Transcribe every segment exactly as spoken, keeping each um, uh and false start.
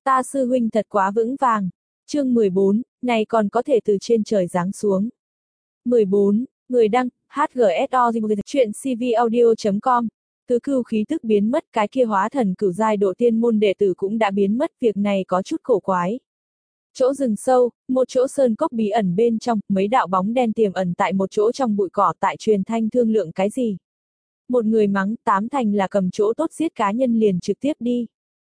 Ta sư huynh thật quá vững vàng. Chương mười bốn, này còn có thể từ trên trời giáng xuống. mười bốn, người đăng, hát giê ét o chuyện cvaudio chấm com. Tứ cưu khí tức biến mất, cái kia hóa thần cửu giai độ tiên môn đệ tử cũng đã biến mất, việc này có chút cổ quái. Chỗ rừng sâu, một chỗ sơn cốc bí ẩn bên trong, mấy đạo bóng đen tiềm ẩn tại một chỗ trong bụi cỏ, tại truyền thanh thương lượng cái gì. Một người mắng, tám thành là cầm chỗ tốt giết cá nhân liền trực tiếp đi.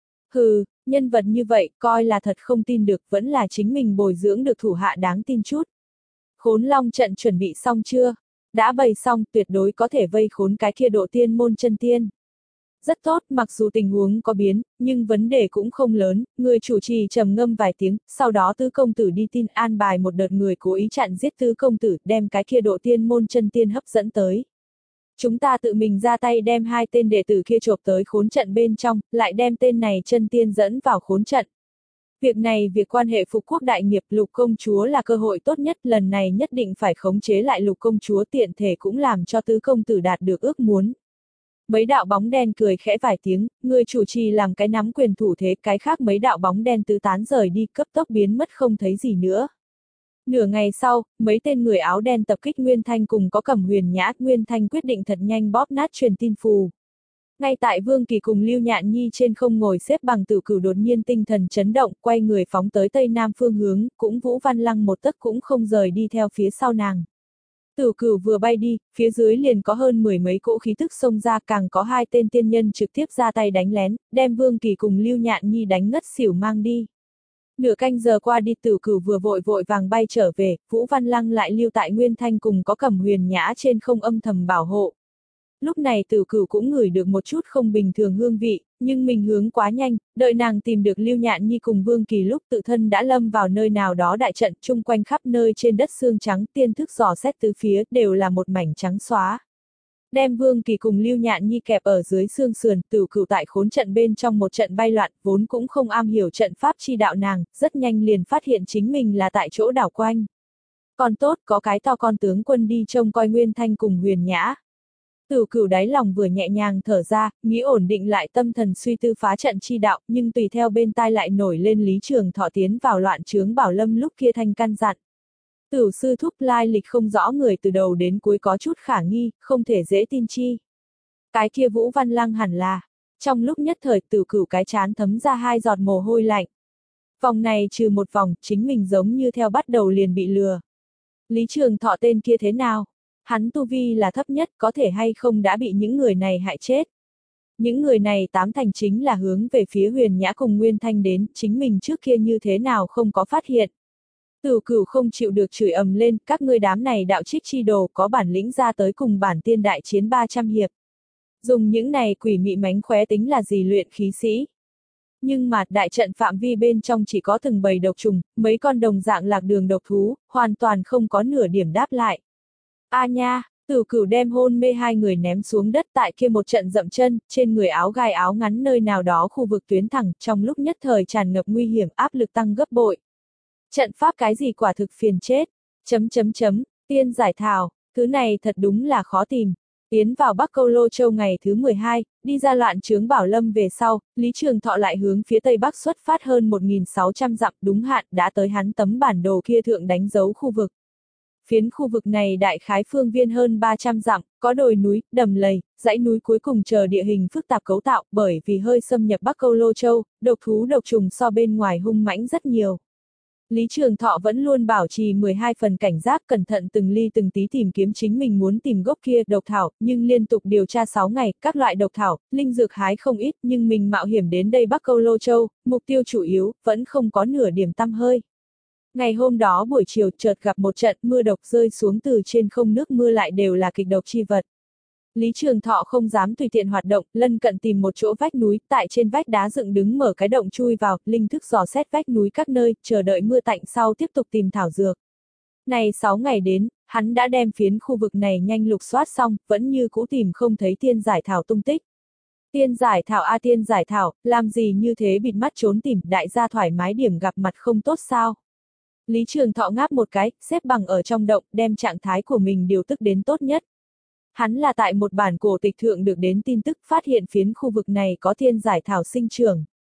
Hừ, nhân vật như vậy, coi là thật không tin được, vẫn là chính mình bồi dưỡng được thủ hạ đáng tin chút. Khốn long trận chuẩn bị xong chưa? Đã bày xong, tuyệt đối có thể vây khốn cái kia độ tiên môn chân tiên. Rất tốt, mặc dù tình huống có biến, nhưng vấn đề cũng không lớn, người chủ trì trầm ngâm vài tiếng, sau đó tứ công tử đi tin an bài một đợt người cố ý chặn giết tứ công tử, đem cái kia độ tiên môn chân tiên hấp dẫn tới. Chúng ta tự mình ra tay đem hai tên đệ tử kia chộp tới khốn trận bên trong, lại đem tên này chân tiên dẫn vào khốn trận. Việc này việc quan hệ phục quốc đại nghiệp, Lục công chúa là cơ hội tốt nhất, lần này nhất định phải khống chế lại Lục công chúa, tiện thể cũng làm cho tứ công tử đạt được ước muốn. Mấy đạo bóng đen cười khẽ vài tiếng, người chủ trì làm cái nắm quyền thủ thế, cái khác mấy đạo bóng đen tứ tán rời đi, cấp tốc biến mất không thấy gì nữa. Nửa ngày sau, mấy tên người áo đen tập kích Nguyên Thanh cùng có Cẩm Huyền Nhã, Nguyên Thanh quyết định thật nhanh bóp nát truyền tin phù. Ngay tại Vương Kỳ cùng Lưu Nhạn Nhi trên không ngồi xếp bằng, Tử Cửu đột nhiên tinh thần chấn động, quay người phóng tới tây nam phương hướng, cũng Vũ Văn Lăng một tấc cũng không rời đi theo phía sau nàng. Tử Cửu vừa bay đi, phía dưới liền có hơn mười mấy cỗ khí tức xông ra, càng có hai tên tiên nhân trực tiếp ra tay đánh lén, đem Vương Kỳ cùng Lưu Nhạn Nhi đánh ngất xỉu mang đi. Nửa canh giờ qua đi, Tử Cửu vừa vội vội vàng bay trở về, Vũ Văn Lăng lại lưu tại Nguyên Thanh cùng có Cẩm Huyền Nhã trên không âm thầm bảo hộ. Lúc này Tử Cửu cũng ngửi được một chút không bình thường hương vị, nhưng mình hướng quá nhanh, đợi nàng tìm được Lưu Nhạn Nhi cùng Vương Kỳ lúc tự thân đã lâm vào nơi nào đó đại trận, chung quanh khắp nơi trên đất xương trắng, tiên thức dò xét tứ phía, đều là một mảnh trắng xóa. Đem Vương Kỳ cùng Lưu Nhạn Nhi kẹp ở dưới xương sườn, Tử Cửu tại khốn trận bên trong một trận bay loạn, vốn cũng không am hiểu trận pháp chi đạo nàng, rất nhanh liền phát hiện chính mình là tại chỗ đảo quanh. Còn tốt, có cái to con tướng quân đi trông coi Nguyên Thanh cùng Huyền Nhã. Tử Cửu đáy lòng vừa nhẹ nhàng thở ra, nghĩ ổn định lại tâm thần suy tư phá trận chi đạo, nhưng tùy theo bên tai lại nổi lên Lý Trường Thọ tiến vào loạn chướng Bảo Lâm lúc kia thanh căn dặn. Tử sư thúc lai lịch không rõ người từ đầu đến cuối có chút khả nghi, không thể dễ tin chi. Cái kia Vũ Văn Lăng hẳn là. Trong lúc nhất thời Tử Cửu cái chán thấm ra hai giọt mồ hôi lạnh. Vòng này trừ một vòng, chính mình giống như theo bắt đầu liền bị lừa. Lý Trường Thọ tên kia thế nào? Hắn tu vi là thấp nhất, có thể hay không đã bị những người này hại chết. Những người này tám thành chính là hướng về phía Huyền Nhã cùng Nguyên Thanh đến, chính mình trước kia như thế nào không có phát hiện. Tử Cửu không chịu được chửi ầm lên, các ngươi đám này đạo trích chi đồ có bản lĩnh ra tới cùng bản tiên đại chiến ba trăm hiệp. Dùng những này quỷ mị mánh khóe tính là gì luyện khí sĩ. Nhưng mà đại trận phạm vi bên trong chỉ có từng bầy độc trùng, mấy con đồng dạng lạc đường độc thú, hoàn toàn không có nửa điểm đáp lại. A nha, Tử Cửu đem hôn mê hai người ném xuống đất, tại kia một trận dậm chân, trên người áo gai áo ngắn nơi nào đó khu vực tuyến thẳng, trong lúc nhất thời tràn ngập nguy hiểm, áp lực tăng gấp bội. Trận pháp cái gì quả thực phiền chết. Chấm chấm chấm, tiên giải thảo, thứ này thật đúng là khó tìm. Tiến vào Bắc Câu Lô Châu ngày thứ mười hai, đi ra loạn chướng Bảo Lâm về sau, Lý Trường Thọ lại hướng phía tây bắc xuất phát hơn một nghìn sáu trăm dặm, đúng hạn đã tới hắn tấm bản đồ kia thượng đánh dấu khu vực. Phiến khu vực này đại khái phương viên hơn ba trăm dặm, có đồi núi, đầm lầy, dãy núi cuối cùng chờ địa hình phức tạp cấu tạo, bởi vì hơi xâm nhập Bắc Câu Lô Châu, độc thú độc trùng so bên ngoài hung mãnh rất nhiều. Lý Trường Thọ vẫn luôn bảo trì mười hai phần cảnh giác, cẩn thận từng ly từng tí tìm kiếm chính mình muốn tìm gốc kia độc thảo, nhưng liên tục điều tra sáu ngày, các loại độc thảo, linh dược hái không ít, nhưng mình mạo hiểm đến đây Bắc Câu Lô Châu, mục tiêu chủ yếu, vẫn không có nửa điểm tăm hơi. Ngày hôm đó buổi chiều chợt gặp một trận mưa độc rơi xuống từ trên không, nước mưa lại đều là kịch độc chi vật. Lý Trường Thọ không dám tùy tiện hoạt động, lân cận tìm một chỗ vách núi, tại trên vách đá dựng đứng mở cái động chui vào, linh thức dò xét vách núi các nơi, chờ đợi mưa tạnh sau tiếp tục tìm thảo dược. Này sáu ngày đến, hắn đã đem phiến khu vực này nhanh lục soát xong, vẫn như cũ tìm không thấy tiên giải thảo tung tích. Tiên giải thảo a tiên giải thảo, làm gì như thế bịt mắt trốn tìm, đại gia thoải mái điểm gặp mặt không tốt sao? Lý Trường Thọ ngáp một cái, xếp bằng ở trong động, đem trạng thái của mình điều tức đến tốt nhất. Hắn là tại một bản cổ tịch thượng được đến tin tức, phát hiện phiến khu vực này có tiên giải thảo sinh trưởng.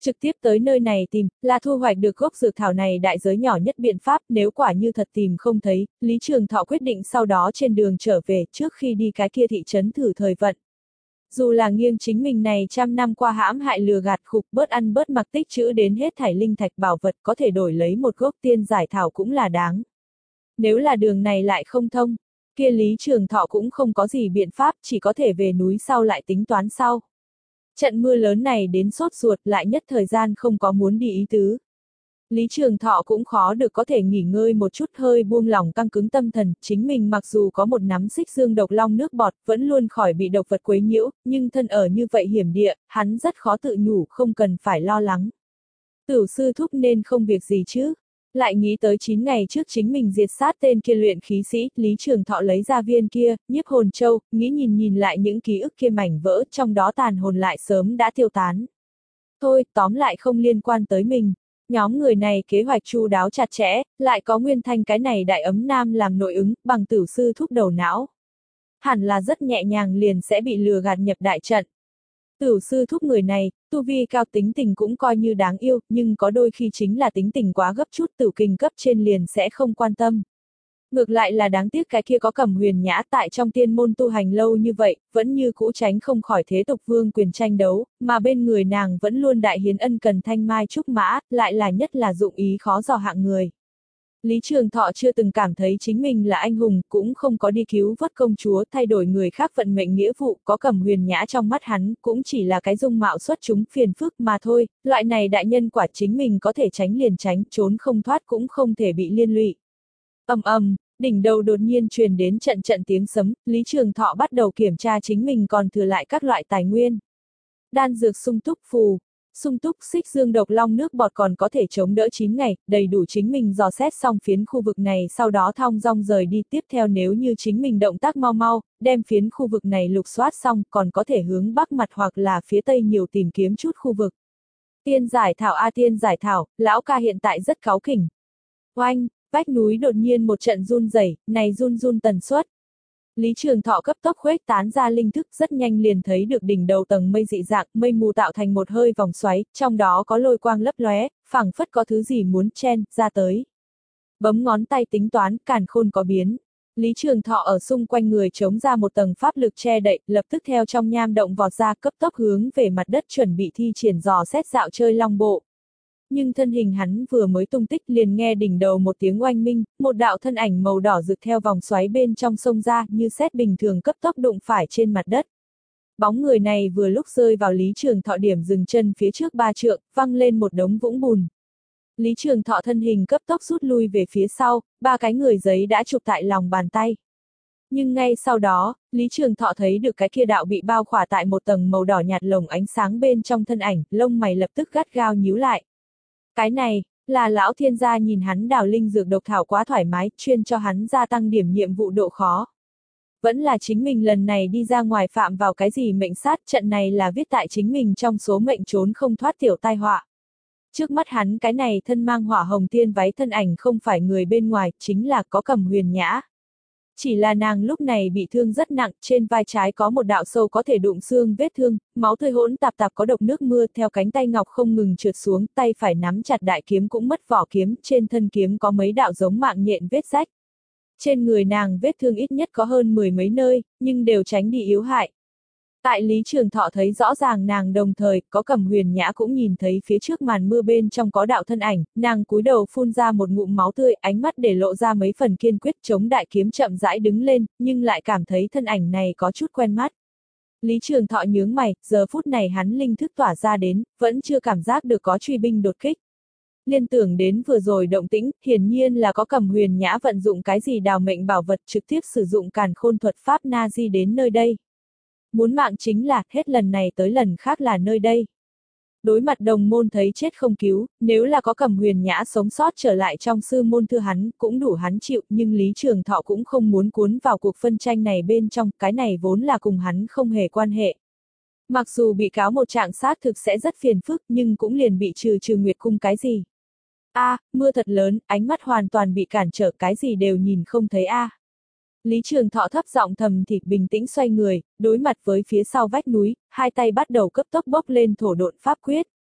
Trực tiếp tới nơi này tìm, là thu hoạch được gốc dược thảo này đại giới nhỏ nhất biện pháp, nếu quả như thật tìm không thấy, Lý Trường Thọ quyết định sau đó trên đường trở về trước khi đi cái kia thị trấn thử thời vận. Dù là nghiêng chính mình này trăm năm qua hãm hại lừa gạt khục bớt ăn bớt mặc tích trữ đến hết thảy linh thạch bảo vật có thể đổi lấy một gốc tiên giải thảo cũng là đáng. Nếu là đường này lại không thông, kia Lý Trường Thọ cũng không có gì biện pháp, chỉ có thể về núi sau lại tính toán sau. Trận mưa lớn này đến sốt ruột lại nhất thời gian không có muốn đi ý tứ. Lý Trường Thọ cũng khó được có thể nghỉ ngơi một chút hơi buông lỏng căng cứng tâm thần, chính mình mặc dù có một nắm xích dương độc long nước bọt, vẫn luôn khỏi bị độc vật quấy nhiễu, nhưng thân ở như vậy hiểm địa, hắn rất khó tự nhủ không cần phải lo lắng. Tửu sư thúc nên không việc gì chứ. Lại nghĩ tới chín ngày trước chính mình diệt sát tên kia luyện khí sĩ, Lý Trường Thọ lấy ra viên kia, nhiếp hồn châu, nghĩ nhìn nhìn lại những ký ức kia mảnh vỡ, trong đó tàn hồn lại sớm đã tiêu tán. Thôi, tóm lại không liên quan tới mình. Nhóm người này kế hoạch chu đáo chặt chẽ, lại có Nguyên Thanh cái này đại ấm nam làm nội ứng, bằng tửu sư thúc đầu não. Hẳn là rất nhẹ nhàng liền sẽ bị lừa gạt nhập đại trận. Tửu sư thúc người này, tu vi cao tính tình cũng coi như đáng yêu, nhưng có đôi khi chính là tính tình quá gấp chút tửu kinh cấp trên liền sẽ không quan tâm. Ngược lại là đáng tiếc cái kia có Cẩm Huyền Nhã tại trong tiên môn tu hành lâu như vậy, vẫn như cũ tránh không khỏi thế tục vương quyền tranh đấu, mà bên người nàng vẫn luôn đại hiến ân cần thanh mai trúc mã, lại là nhất là dụng ý khó dò hạng người. Lý Trường Thọ chưa từng cảm thấy chính mình là anh hùng, cũng không có đi cứu vớt công chúa thay đổi người khác vận mệnh nghĩa vụ, có Cẩm Huyền Nhã trong mắt hắn, cũng chỉ là cái dung mạo xuất chúng phiền phức mà thôi, loại này đại nhân quả chính mình có thể tránh liền tránh, trốn không thoát cũng không thể bị liên lụy. Ầm ầm, đỉnh đầu đột nhiên truyền đến trận trận tiếng sấm, Lý Trường Thọ bắt đầu kiểm tra chính mình còn thừa lại các loại tài nguyên. Đan dược sung túc phù, sung túc xích dương độc long nước bọt còn có thể chống đỡ chín ngày, đầy đủ chính mình dò xét xong phiến khu vực này sau đó thong dong rời đi tiếp theo nếu như chính mình động tác mau mau, đem phiến khu vực này lục soát xong còn có thể hướng bắc mặt hoặc là phía tây nhiều tìm kiếm chút khu vực. Tiên giải thảo a tiên giải thảo, lão ca hiện tại rất cáu kỉnh. Oanh! Vách núi đột nhiên một trận run rẩy, này run run tần suất. Lý Trường Thọ cấp tốc khuếch tán ra linh thức rất nhanh liền thấy được đỉnh đầu tầng mây dị dạng, mây mù tạo thành một hơi vòng xoáy, trong đó có lôi quang lấp lóe, phảng phất có thứ gì muốn chen ra tới. Bấm ngón tay tính toán, càn khôn có biến. Lý Trường Thọ ở xung quanh người chống ra một tầng pháp lực che đậy, lập tức theo trong nham động vọt ra cấp tốc hướng về mặt đất chuẩn bị thi triển dò xét dạo chơi long bộ. Nhưng thân hình hắn vừa mới tung tích liền nghe đỉnh đầu một tiếng oanh minh, một đạo thân ảnh màu đỏ rực theo vòng xoáy bên trong sông ra như sét bình thường cấp tốc đụng phải trên mặt đất. Bóng người này vừa lúc rơi vào Lý Trường Thọ điểm dừng chân phía trước ba trượng, văng lên một đống vũng bùn. Lý Trường Thọ thân hình cấp tốc rút lui về phía sau, ba cái người giấy đã chụp tại lòng bàn tay. Nhưng ngay sau đó, Lý Trường Thọ thấy được cái kia đạo bị bao khỏa tại một tầng màu đỏ nhạt lồng ánh sáng bên trong thân ảnh, lông mày lập tức gắt gao nhíu lại. Cái này, là lão thiên gia nhìn hắn đào linh dược độc thảo quá thoải mái, chuyên cho hắn gia tăng điểm nhiệm vụ độ khó. Vẫn là chính mình lần này đi ra ngoài phạm vào cái gì mệnh sát, trận này là viết tại chính mình trong số mệnh trốn không thoát tiểu tai họa. Trước mắt hắn cái này thân mang hỏa hồng tiên váy thân ảnh không phải người bên ngoài, chính là có Cẩm Huyền Nhã. Chỉ là nàng lúc này bị thương rất nặng, trên vai trái có một đạo sâu có thể đụng xương vết thương, máu tươi hỗn tạp tạp có độc nước mưa theo cánh tay ngọc không ngừng trượt xuống, tay phải nắm chặt đại kiếm cũng mất vỏ kiếm, trên thân kiếm có mấy đạo giống mạng nhện vết rách. Trên người nàng vết thương ít nhất có hơn mười mấy nơi, nhưng đều tránh đi yếu hại. Tại Lý Trường Thọ thấy rõ ràng nàng đồng thời, có Cẩm Huyền Nhã cũng nhìn thấy phía trước màn mưa bên trong có đạo thân ảnh, nàng cúi đầu phun ra một ngụm máu tươi, ánh mắt để lộ ra mấy phần kiên quyết chống đại kiếm chậm rãi đứng lên, nhưng lại cảm thấy thân ảnh này có chút quen mắt. Lý Trường Thọ nhướng mày, giờ phút này hắn linh thức tỏa ra đến, vẫn chưa cảm giác được có truy binh đột kích. Liên tưởng đến vừa rồi động tĩnh, hiển nhiên là có Cẩm Huyền Nhã vận dụng cái gì đào mệnh bảo vật trực tiếp sử dụng càn khôn thuật pháp na di đến nơi đây. Muốn mạng chính là, hết lần này tới lần khác là nơi đây. Đối mặt đồng môn thấy chết không cứu, nếu là có Cẩm Huyền Nhã sống sót trở lại trong sư môn thư hắn, cũng đủ hắn chịu, nhưng Lý Trường Thọ cũng không muốn cuốn vào cuộc phân tranh này bên trong, cái này vốn là cùng hắn không hề quan hệ. Mặc dù bị cáo một trạng xác thực sẽ rất phiền phức, nhưng cũng liền bị trừ trừ nguyệt cung cái gì. A, à, mưa thật lớn, ánh mắt hoàn toàn bị cản trở, cái gì đều nhìn không thấy a. À. Lý Trường Thọ thấp giọng thầm thì bình tĩnh xoay người, đối mặt với phía sau vách núi, hai tay bắt đầu cấp tốc bốc lên thổ độn pháp quyết.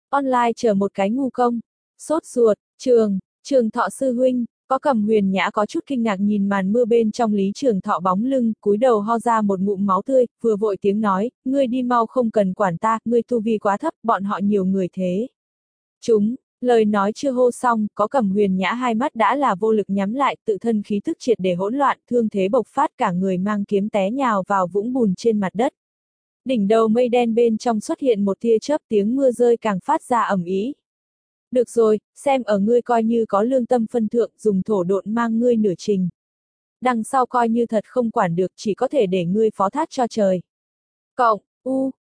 Online chờ một cái ngu công. Sốt ruột, trường, Trường Thọ sư huynh, có Cẩm Huyền Nhã có chút kinh ngạc nhìn màn mưa bên trong Lý Trường Thọ bóng lưng, cúi đầu ho ra một ngụm máu tươi, vừa vội tiếng nói, ngươi đi mau không cần quản ta, ngươi tu vi quá thấp, bọn họ nhiều người thế. Chúng, lời nói chưa hô xong, có Cẩm Huyền Nhã hai mắt đã là vô lực nhắm lại, tự thân khí thức triệt để hỗn loạn, thương thế bộc phát cả người mang kiếm té nhào vào vũng bùn trên mặt đất. Đỉnh đầu mây đen bên trong xuất hiện một tia chớp, tiếng mưa rơi càng phát ra ầm ĩ. Được rồi, xem ở ngươi coi như có lương tâm phân thượng, dùng thổ độn mang ngươi nửa trình. Đằng sau coi như thật không quản được, chỉ có thể để ngươi phó thác cho trời. Cộng, u,